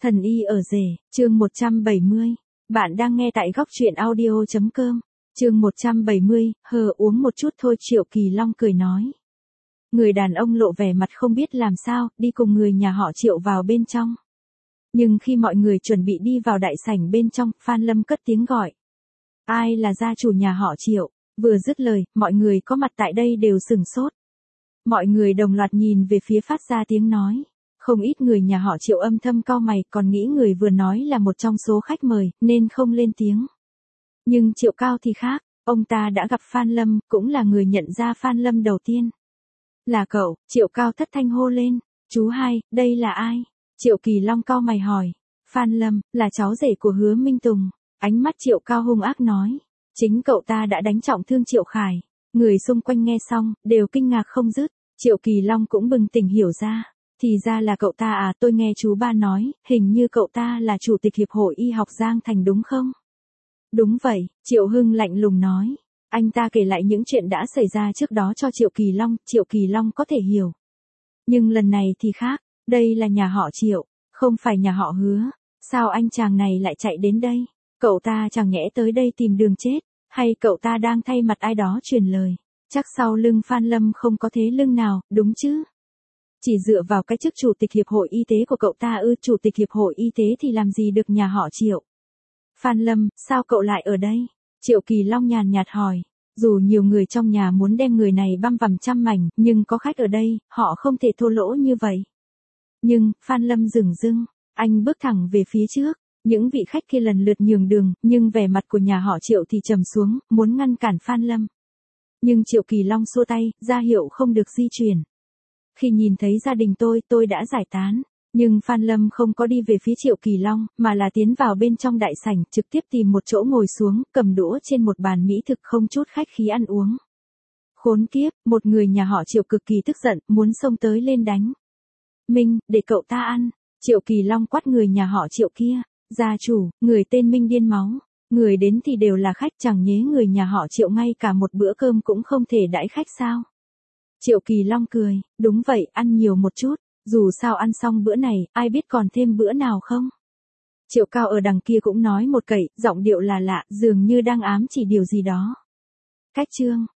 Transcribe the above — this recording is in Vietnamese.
Thần y ở rể, chương 170. Bạn đang nghe tại góc truyện audio.com. Chương 170, uống một chút thôi, Triệu Kỳ Long cười nói. Người đàn ông lộ vẻ mặt không biết làm sao, đi cùng người nhà họ Triệu vào bên trong. Nhưng khi mọi người chuẩn bị đi vào đại sảnh bên trong, Phan Lâm cất tiếng gọi. Ai là gia chủ nhà họ Triệu? Vừa dứt lời, mọi người có mặt tại đây đều sửng sốt. Mọi người đồng loạt nhìn về phía phát ra tiếng nói. Không ít người nhà họ Triệu âm thầm cau mày, còn nghĩ người vừa nói là một trong số khách mời, nên không lên tiếng. Nhưng Triệu Cao thì khác, ông ta đã gặp Phan Lâm, cũng là người nhận ra Phan Lâm đầu tiên. Là cậu, Triệu Cao thất thanh hô lên. Chú hai, đây là ai? Triệu Kỳ Long cau mày hỏi. Phan Lâm, là cháu rể của Hứa Minh Tùng. Ánh mắt Triệu Cao hung ác nói. Chính cậu ta đã đánh trọng thương Triệu Khải. Người xung quanh nghe xong, đều kinh ngạc không dứt. Triệu Kỳ Long cũng bừng tỉnh hiểu ra. Thì ra là cậu ta à, tôi nghe chú ba nói, hình như cậu ta là chủ tịch Hiệp hội Y học Giang Thành đúng không? Đúng vậy, Triệu Hưng lạnh lùng nói. Anh ta kể lại những chuyện đã xảy ra trước đó cho Triệu Kỳ Long có thể hiểu. Nhưng lần này thì khác, đây là nhà họ Triệu, không phải nhà họ Hứa. Sao anh chàng này lại chạy đến đây? Cậu ta chẳng nhẽ tới đây tìm đường chết, hay cậu ta đang thay mặt ai đó truyền lời? Chắc sau lưng Phan Lâm không có thế lưng nào, đúng chứ? Chỉ dựa vào cái chức chủ tịch Hiệp hội Y tế của cậu ta chủ tịch Hiệp hội Y tế thì làm gì được nhà họ Triệu? Phan Lâm, sao cậu lại ở đây? Triệu Kỳ Long nhàn nhạt hỏi. Dù nhiều người trong nhà muốn đem người này băm vằm trăm mảnh, nhưng có khách ở đây, họ không thể thô lỗ như vậy. Nhưng, Phan Lâm dửng dưng, anh bước thẳng về phía trước. Những vị khách kia lần lượt nhường đường, nhưng vẻ mặt của nhà họ Triệu thì trầm xuống, muốn ngăn cản Phan Lâm. Nhưng Triệu Kỳ Long xua tay, ra hiệu không được di chuyển. Khi nhìn thấy gia đình tôi đã giải tán. Nhưng Phan Lâm không có đi về phía Triệu Kỳ Long, mà là tiến vào bên trong đại sảnh, trực tiếp tìm một chỗ ngồi xuống, cầm đũa trên một bàn mỹ thực không chút khách khí ăn uống. Khốn kiếp, một người nhà họ Triệu cực kỳ tức giận, muốn xông tới lên đánh. Minh, để cậu ta ăn. Triệu Kỳ Long quát người nhà họ Triệu kia. Gia chủ, người tên Minh điên máu. Người đến thì đều là khách, chẳng nhé người nhà họ Triệu ngay cả một bữa cơm cũng không thể đãi khách sao? Triệu Kỳ Long cười, đúng vậy, ăn nhiều một chút, dù sao ăn xong bữa này, ai biết còn thêm bữa nào không? Triệu Cao ở đằng kia cũng nói một cậy, giọng điệu là lạ, dường như đang ám chỉ điều gì đó. Cách chương,